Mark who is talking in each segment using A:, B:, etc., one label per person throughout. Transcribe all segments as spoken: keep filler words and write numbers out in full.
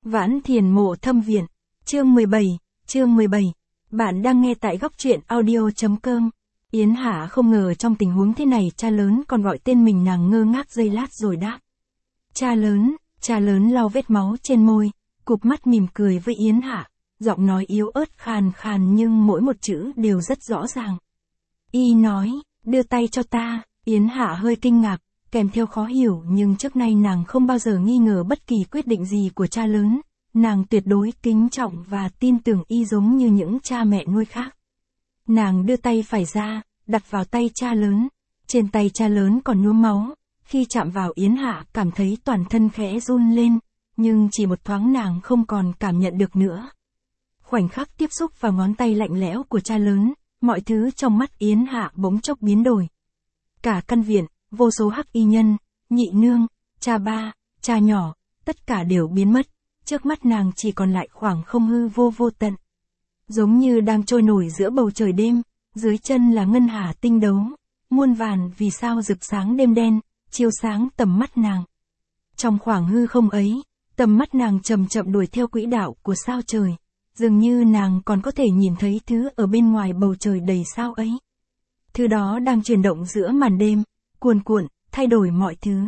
A: Vãn Thiền Mộ Thâm Viện, chương mười bảy, chương mười bảy. Bạn đang nghe tại góc truyện audio.com. Yến Hạ không ngờ trong tình huống thế này cha lớn còn gọi tên mình, nàng ngơ ngác giây lát rồi đáp. Cha lớn, cha lớn lau vết máu trên môi, cụp mắt mỉm cười với Yến Hạ, giọng nói yếu ớt khàn khàn nhưng mỗi một chữ đều rất rõ ràng. Y nói, đưa tay cho ta. Yến Hạ hơi kinh ngạc, kèm theo khó hiểu, nhưng trước nay nàng không bao giờ nghi ngờ bất kỳ quyết định gì của cha lớn, nàng tuyệt đối kính trọng và tin tưởng y giống như những cha mẹ nuôi khác. Nàng đưa tay phải ra, đặt vào tay cha lớn, trên tay cha lớn còn nhuốm máu, khi chạm vào Yến Hạ cảm thấy toàn thân khẽ run lên, nhưng chỉ một thoáng nàng không còn cảm nhận được nữa. Khoảnh khắc tiếp xúc vào ngón tay lạnh lẽo của cha lớn, mọi thứ trong mắt Yến Hạ bỗng chốc biến đổi. Cả căn viện, vô số hắc y nhân, nhị nương, cha ba, cha nhỏ, tất cả đều biến mất, trước mắt nàng chỉ còn lại khoảng không hư vô vô tận. Giống như đang trôi nổi giữa bầu trời đêm, dưới chân là ngân hà tinh đấu, muôn vàn vì sao rực sáng đêm đen, chiếu sáng tầm mắt nàng. Trong khoảng hư không ấy, tầm mắt nàng chậm chậm đuổi theo quỹ đạo của sao trời, dường như nàng còn có thể nhìn thấy thứ ở bên ngoài bầu trời đầy sao ấy. Thứ đó đang chuyển động giữa màn đêm, cuồn cuộn, thay đổi mọi thứ.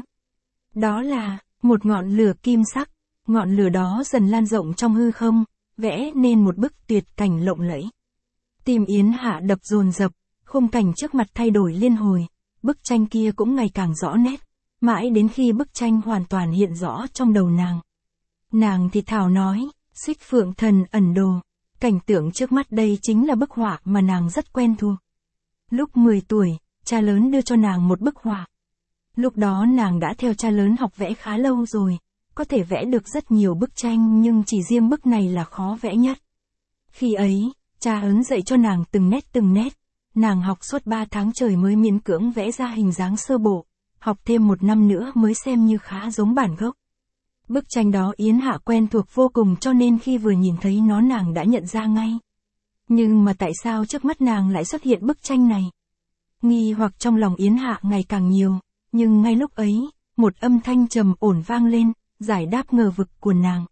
A: Đó là một ngọn lửa kim sắc, ngọn lửa đó dần lan rộng trong hư không, vẽ nên một bức tuyệt cảnh lộng lẫy. Tim Yến Hạ đập dồn dập, khung cảnh trước mặt thay đổi liên hồi, bức tranh kia cũng ngày càng rõ nét, mãi đến khi bức tranh hoàn toàn hiện rõ trong đầu nàng. Nàng thì thào nói, Xích Phượng Thần Ẩn Đồ, cảnh tượng trước mắt đây chính là bức họa mà nàng rất quen thuộc. Lúc mười tuổi, cha lớn đưa cho nàng một bức họa. Lúc đó nàng đã theo cha lớn học vẽ khá lâu rồi, có thể vẽ được rất nhiều bức tranh nhưng chỉ riêng bức này là khó vẽ nhất. Khi ấy, cha ấn dạy cho nàng từng nét từng nét, nàng học suốt ba tháng trời mới miễn cưỡng vẽ ra hình dáng sơ bộ, học thêm một năm nữa mới xem như khá giống bản gốc. Bức tranh đó Yến Hạ quen thuộc vô cùng cho nên khi vừa nhìn thấy nó nàng đã nhận ra ngay. Nhưng mà tại sao trước mắt nàng lại xuất hiện bức tranh này? Nghi hoặc trong lòng Yến Hạ ngày càng nhiều, nhưng ngay lúc ấy, một âm thanh trầm ổn vang lên, giải đáp ngờ vực của nàng.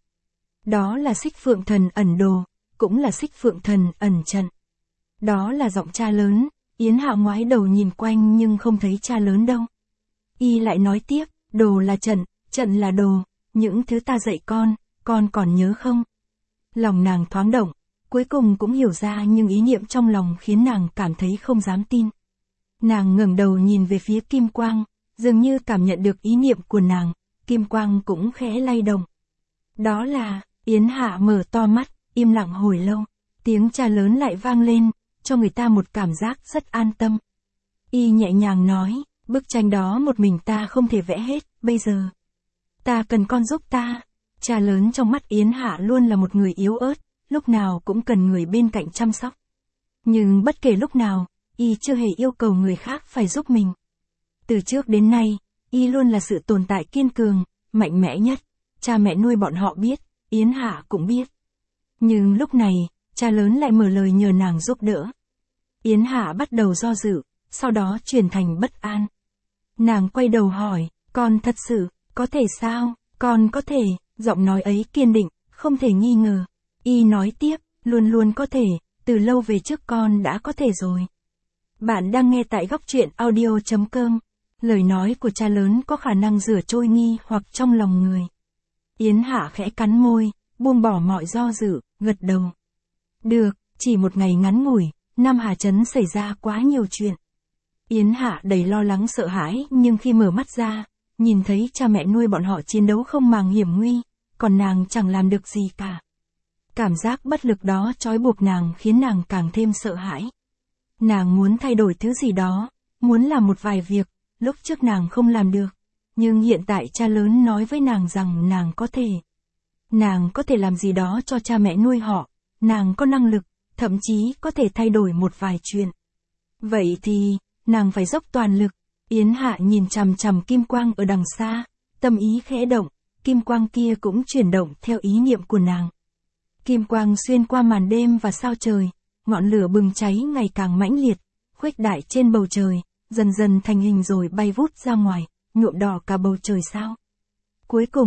A: Đó là Xích Phượng Thần Ẩn Đồ, cũng là Xích Phượng Thần Ẩn Trận. Đó là giọng cha lớn, Yến Hạ ngoái đầu nhìn quanh nhưng không thấy cha lớn đâu. Y lại nói tiếp, đồ là trận, trận là đồ, những thứ ta dạy con, con còn nhớ không? Lòng nàng thoáng động, cuối cùng cũng hiểu ra nhưng ý niệm trong lòng khiến nàng cảm thấy không dám tin. Nàng ngẩng đầu nhìn về phía kim quang, dường như cảm nhận được ý niệm của nàng, kim quang cũng khẽ lay động. Đó là, Yến Hạ mở to mắt, im lặng hồi lâu, tiếng cha lớn lại vang lên, cho người ta một cảm giác rất an tâm. Y nhẹ nhàng nói, bức tranh đó một mình ta không thể vẽ hết, bây giờ. Ta cần con giúp ta. Cha lớn trong mắt Yến Hạ luôn là một người yếu ớt, lúc nào cũng cần người bên cạnh chăm sóc. Nhưng bất kể lúc nào, y chưa hề yêu cầu người khác phải giúp mình. Từ trước đến nay, y luôn là sự tồn tại kiên cường, mạnh mẽ nhất. Cha mẹ nuôi bọn họ biết, Yến Hạ cũng biết. Nhưng lúc này, cha lớn lại mở lời nhờ nàng giúp đỡ. Yến Hạ bắt đầu do dự, sau đó chuyển thành bất an. Nàng quay đầu hỏi, con thật sự, có thể sao, con có thể, giọng nói ấy kiên định, không thể nghi ngờ. Y nói tiếp, luôn luôn có thể, từ lâu về trước con đã có thể rồi. Bạn đang nghe tại góc truyện audio.com. Lời nói của cha lớn có khả năng rửa trôi nghi hoặc trong lòng người. Yến Hạ khẽ cắn môi, buông bỏ mọi do dự, gật đầu. Được, chỉ một ngày ngắn ngủi, Nam Hà Trấn xảy ra quá nhiều chuyện. Yến Hạ đầy lo lắng sợ hãi nhưng khi mở mắt ra, nhìn thấy cha mẹ nuôi bọn họ chiến đấu không màng hiểm nguy, còn nàng chẳng làm được gì cả. Cảm giác bất lực đó trói buộc nàng khiến nàng càng thêm sợ hãi. Nàng muốn thay đổi thứ gì đó, muốn làm một vài việc, lúc trước nàng không làm được, nhưng hiện tại cha lớn nói với nàng rằng nàng có thể. Nàng có thể làm gì đó cho cha mẹ nuôi họ, nàng có năng lực, thậm chí có thể thay đổi một vài chuyện. Vậy thì, nàng phải dốc toàn lực. Yến Hạ nhìn chằm chằm kim quang ở đằng xa, tâm ý khẽ động, kim quang kia cũng chuyển động theo ý niệm của nàng. Kim quang xuyên qua màn đêm và sao trời, ngọn lửa bừng cháy ngày càng mãnh liệt, khuếch đại trên bầu trời, dần dần thành hình rồi bay vút ra ngoài, nhuộm đỏ cả bầu trời sao. Cuối cùng,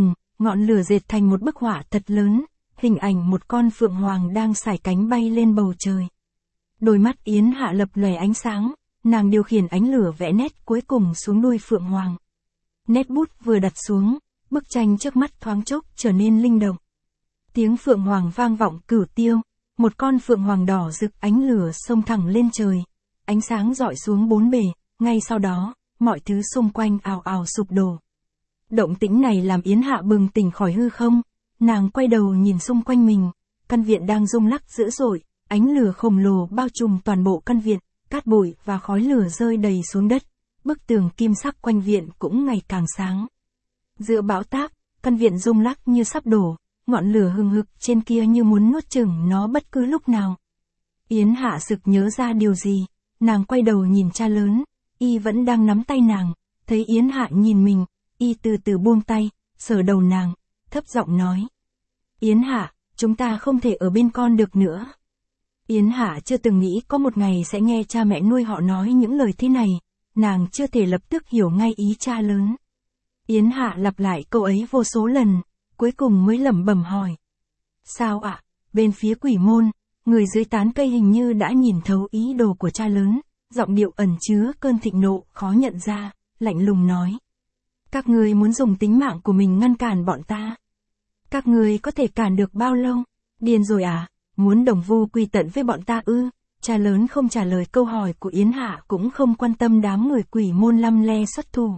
A: ngọn lửa dệt thành một bức họa thật lớn, hình ảnh một con phượng hoàng đang sải cánh bay lên bầu trời. Đôi mắt Yến Hạ lập lòe ánh sáng, nàng điều khiển ánh lửa vẽ nét cuối cùng xuống đuôi phượng hoàng. Nét bút vừa đặt xuống, bức tranh trước mắt thoáng chốc trở nên linh động. Tiếng phượng hoàng vang vọng cửu tiêu, một con phượng hoàng đỏ rực ánh lửa xông thẳng lên trời, ánh sáng rọi xuống bốn bề, ngay sau đó, mọi thứ xung quanh ào ào sụp đổ. Động tĩnh này làm Yến Hạ bừng tỉnh khỏi hư không, nàng quay đầu nhìn xung quanh mình, căn viện đang rung lắc dữ dội, ánh lửa khổng lồ bao trùm toàn bộ căn viện, cát bụi và khói lửa rơi đầy xuống đất, bức tường kim sắc quanh viện cũng ngày càng sáng. Giữa bão táp, căn viện rung lắc như sắp đổ, ngọn lửa hừng hực trên kia như muốn nuốt chửng nó bất cứ lúc nào. Yến Hạ sực nhớ ra điều gì, nàng quay đầu nhìn cha lớn, y vẫn đang nắm tay nàng, thấy Yến Hạ nhìn mình, y từ từ buông tay, sờ đầu nàng, thấp giọng nói. Yến Hạ, chúng ta không thể ở bên con được nữa. Yến Hạ chưa từng nghĩ có một ngày sẽ nghe cha mẹ nuôi họ nói những lời thế này, nàng chưa thể lập tức hiểu ngay ý cha lớn. Yến Hạ lặp lại câu ấy vô số lần, cuối cùng mới lẩm bẩm hỏi. Sao ạ? À? Bên phía quỷ môn, người dưới tán cây hình như đã nhìn thấu ý đồ của cha lớn, giọng điệu ẩn chứa cơn thịnh nộ khó nhận ra, lạnh lùng nói. Các người muốn dùng tính mạng của mình ngăn cản bọn ta. Các người có thể cản được bao lâu? Điên rồi à? Muốn đồng vu quy tận với bọn ta ư? Cha lớn không trả lời câu hỏi của Yến Hạ cũng không quan tâm đám người quỷ môn lăm le xuất thủ.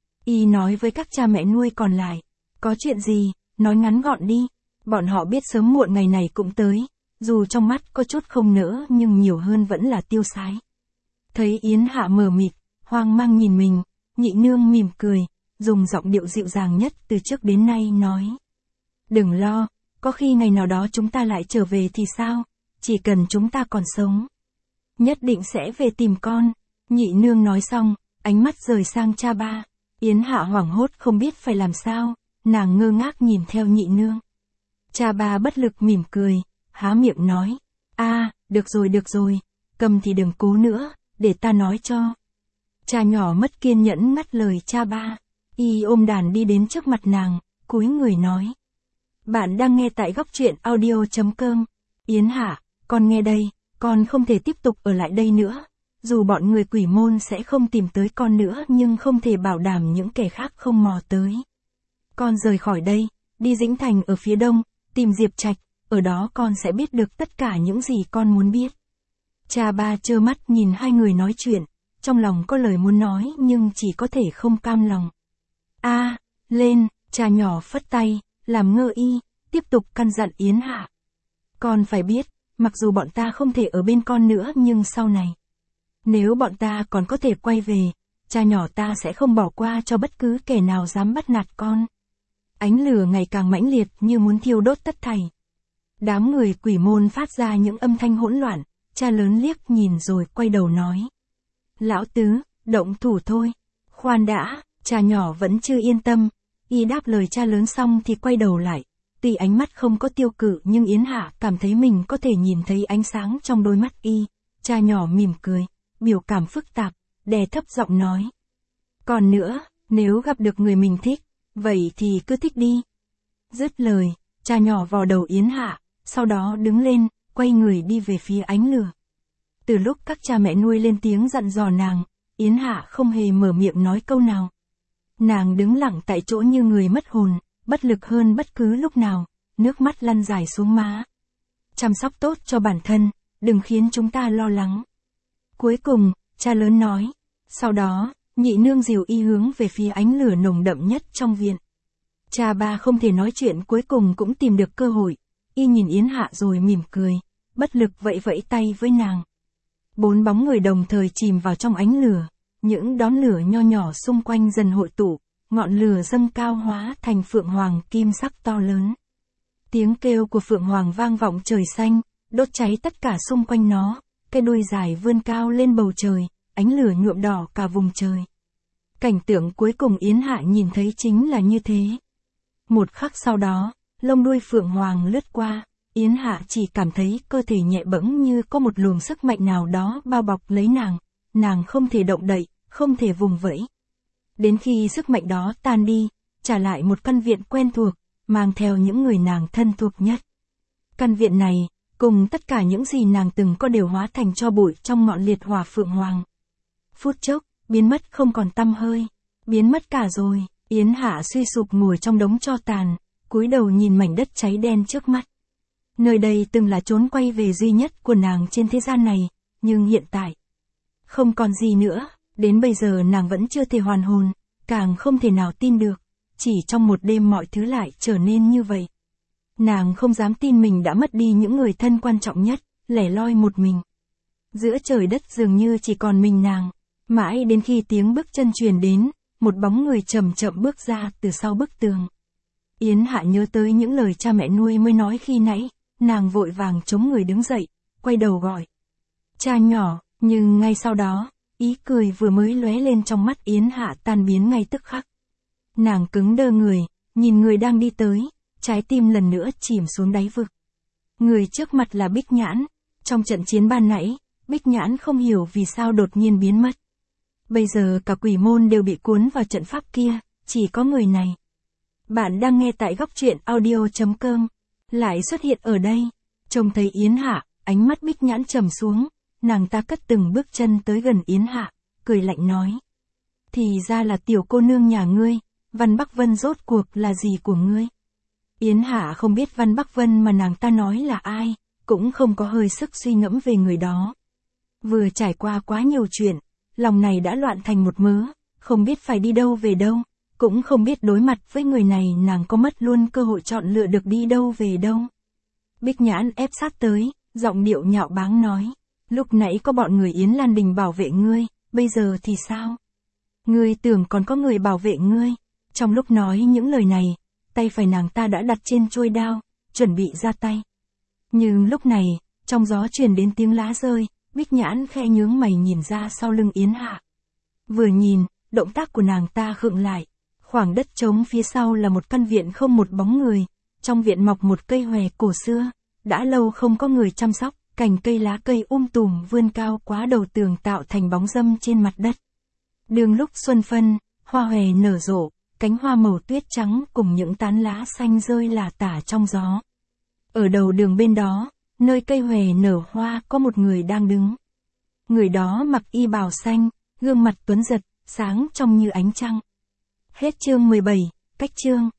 A: Y nói với các cha mẹ nuôi còn lại. Có chuyện gì, nói ngắn gọn đi. Bọn họ biết sớm muộn ngày này cũng tới. Dù trong mắt có chút không nỡ nhưng nhiều hơn vẫn là tiêu sái. Thấy Yến Hạ mờ mịt, hoang mang nhìn mình, nhị nương mỉm cười, dùng giọng điệu dịu dàng nhất từ trước đến nay nói. Đừng lo, có khi ngày nào đó chúng ta lại trở về thì sao, chỉ cần chúng ta còn sống. Nhất định sẽ về tìm con. Nhị nương nói xong, ánh mắt rời sang cha ba. Yến Hạ hoảng hốt không biết phải làm sao, nàng ngơ ngác nhìn theo nhị nương. Cha ba bất lực mỉm cười, há miệng nói. A, à, được rồi được rồi, cầm thì đừng cố nữa, để ta nói cho. Cha nhỏ mất kiên nhẫn ngắt lời cha ba. Y ôm đàn đi đến trước mặt nàng, cúi người nói. Bạn đang nghe tại góc truyện audio chấm com. Yến Hạ, con nghe đây, con không thể tiếp tục ở lại đây nữa. Dù bọn người quỷ môn sẽ không tìm tới con nữa nhưng không thể bảo đảm những kẻ khác không mò tới. Con rời khỏi đây, đi Dĩnh Thành ở phía đông, tìm Diệp Trạch, ở đó con sẽ biết được tất cả những gì con muốn biết. Cha ba trơ mắt nhìn hai người nói chuyện, trong lòng có lời muốn nói nhưng chỉ có thể không cam lòng. A, à, lên, cha nhỏ phất tay, làm ngơ y, tiếp tục căn dặn Yến Hạ. Con phải biết, mặc dù bọn ta không thể ở bên con nữa nhưng sau này, nếu bọn ta còn có thể quay về, cha nhỏ ta sẽ không bỏ qua cho bất cứ kẻ nào dám bắt nạt con. Ánh lửa ngày càng mãnh liệt như muốn thiêu đốt tất thảy. Đám người quỷ môn phát ra những âm thanh hỗn loạn, cha lớn liếc nhìn rồi quay đầu nói. Lão tứ, động thủ thôi. Khoan đã, cha nhỏ vẫn chưa yên tâm, y đáp lời cha lớn xong thì quay đầu lại. Tuy ánh mắt không có tiêu cự nhưng Yến Hạ cảm thấy mình có thể nhìn thấy ánh sáng trong đôi mắt y. Cha nhỏ mỉm cười, biểu cảm phức tạp, đè thấp giọng nói. Còn nữa, nếu gặp được người mình thích, vậy thì cứ thích đi. Dứt lời, cha nhỏ vò đầu Yến Hạ, sau đó đứng lên, quay người đi về phía ánh lửa. Từ lúc các cha mẹ nuôi lên tiếng dặn dò nàng, Yến Hạ không hề mở miệng nói câu nào. Nàng đứng lặng tại chỗ như người mất hồn, bất lực hơn bất cứ lúc nào, nước mắt lăn dài xuống má. Chăm sóc tốt cho bản thân, đừng khiến chúng ta lo lắng. Cuối cùng, cha lớn nói. Sau đó, nhị nương dìu y hướng về phía ánh lửa nồng đậm nhất trong viện. Cha ba không thể nói chuyện cuối cùng cũng tìm được cơ hội. Y nhìn Yến Hạ rồi mỉm cười, bất lực vẫy vẫy tay với nàng. Bốn bóng người đồng thời chìm vào trong ánh lửa, những đốm lửa nho nhỏ xung quanh dần hội tụ, ngọn lửa dâng cao hóa thành phượng hoàng kim sắc to lớn. Tiếng kêu của phượng hoàng vang vọng trời xanh, đốt cháy tất cả xung quanh nó, cái đuôi dài vươn cao lên bầu trời, ánh lửa nhuộm đỏ cả vùng trời. Cảnh tượng cuối cùng Yến Hạ nhìn thấy chính là như thế. Một khắc sau đó, lông đuôi phượng hoàng lướt qua, Yến Hạ chỉ cảm thấy cơ thể nhẹ bẫng như có một luồng sức mạnh nào đó bao bọc lấy nàng, nàng không thể động đậy, không thể vùng vẫy. Đến khi sức mạnh đó tan đi, trả lại một căn viện quen thuộc, mang theo những người nàng thân thuộc nhất. Căn viện này, cùng tất cả những gì nàng từng có đều hóa thành tro bụi trong ngọn liệt hỏa phượng hoàng. Phút chốc, biến mất không còn tăm hơi. Biến mất cả rồi, Yến Hạ suy sụp ngồi trong đống tro tàn, cúi đầu nhìn mảnh đất cháy đen trước mắt. Nơi đây từng là chốn quay về duy nhất của nàng trên thế gian này, nhưng hiện tại, không còn gì nữa, đến bây giờ nàng vẫn chưa thể hoàn hồn, càng không thể nào tin được, chỉ trong một đêm mọi thứ lại trở nên như vậy. Nàng không dám tin mình đã mất đi những người thân quan trọng nhất, lẻ loi một mình. Giữa trời đất dường như chỉ còn mình nàng, mãi đến khi tiếng bước chân truyền đến, một bóng người chậm chậm bước ra từ sau bức tường. Yến Hạ nhớ tới những lời cha mẹ nuôi mới nói khi nãy, nàng vội vàng chống người đứng dậy, quay đầu gọi. Cha nhỏ, nhưng ngay sau đó, ý cười vừa mới lóe lên trong mắt Yến Hạ tan biến ngay tức khắc. Nàng cứng đơ người, nhìn người đang đi tới, trái tim lần nữa chìm xuống đáy vực. Người trước mặt là Bích Nhãn, trong trận chiến ban nãy, Bích Nhãn không hiểu vì sao đột nhiên biến mất. Bây giờ cả quỷ môn đều bị cuốn vào trận pháp kia, chỉ có người này. Bạn đang nghe tại góc truyện audio chấm com, lại xuất hiện ở đây, trông thấy Yến Hạ, ánh mắt Bích Nhãn trầm xuống, nàng ta cất từng bước chân tới gần Yến Hạ, cười lạnh nói. Thì ra là tiểu cô nương nhà ngươi, Văn Bắc Vân rốt cuộc là gì của ngươi? Yến Hạ không biết Văn Bắc Vân mà nàng ta nói là ai, cũng không có hơi sức suy ngẫm về người đó. Vừa trải qua quá nhiều chuyện, lòng này đã loạn thành một mớ, không biết phải đi đâu về đâu, cũng không biết đối mặt với người này nàng có mất luôn cơ hội chọn lựa được đi đâu về đâu. Bích Nhãn ép sát tới, giọng điệu nhạo báng nói, lúc nãy có bọn người Yến Lan Đình bảo vệ ngươi, bây giờ thì sao? Ngươi tưởng còn có người bảo vệ ngươi? Trong lúc nói những lời này, tay phải nàng ta đã đặt trên chuôi đao, chuẩn bị ra tay. Nhưng lúc này, trong gió truyền đến tiếng lá rơi, Bích Nhãn khe nhướng mày nhìn ra sau lưng Yến Hạ. Vừa nhìn, động tác của nàng ta khựng lại. Khoảng đất trống phía sau là một căn viện không một bóng người, trong viện mọc một cây hòe cổ xưa, đã lâu không có người chăm sóc, cành cây lá cây um tùm vươn cao quá đầu tường tạo thành bóng râm trên mặt đất. Đường lúc xuân phân, hoa hòe nở rộ, cánh hoa màu tuyết trắng cùng những tán lá xanh rơi lả tả trong gió. Ở đầu đường bên đó, nơi cây hòe nở hoa có một người đang đứng. Người đó mặc y bào xanh, gương mặt tuấn giật, sáng trong như ánh trăng. Hết chương mười bảy, cách chương.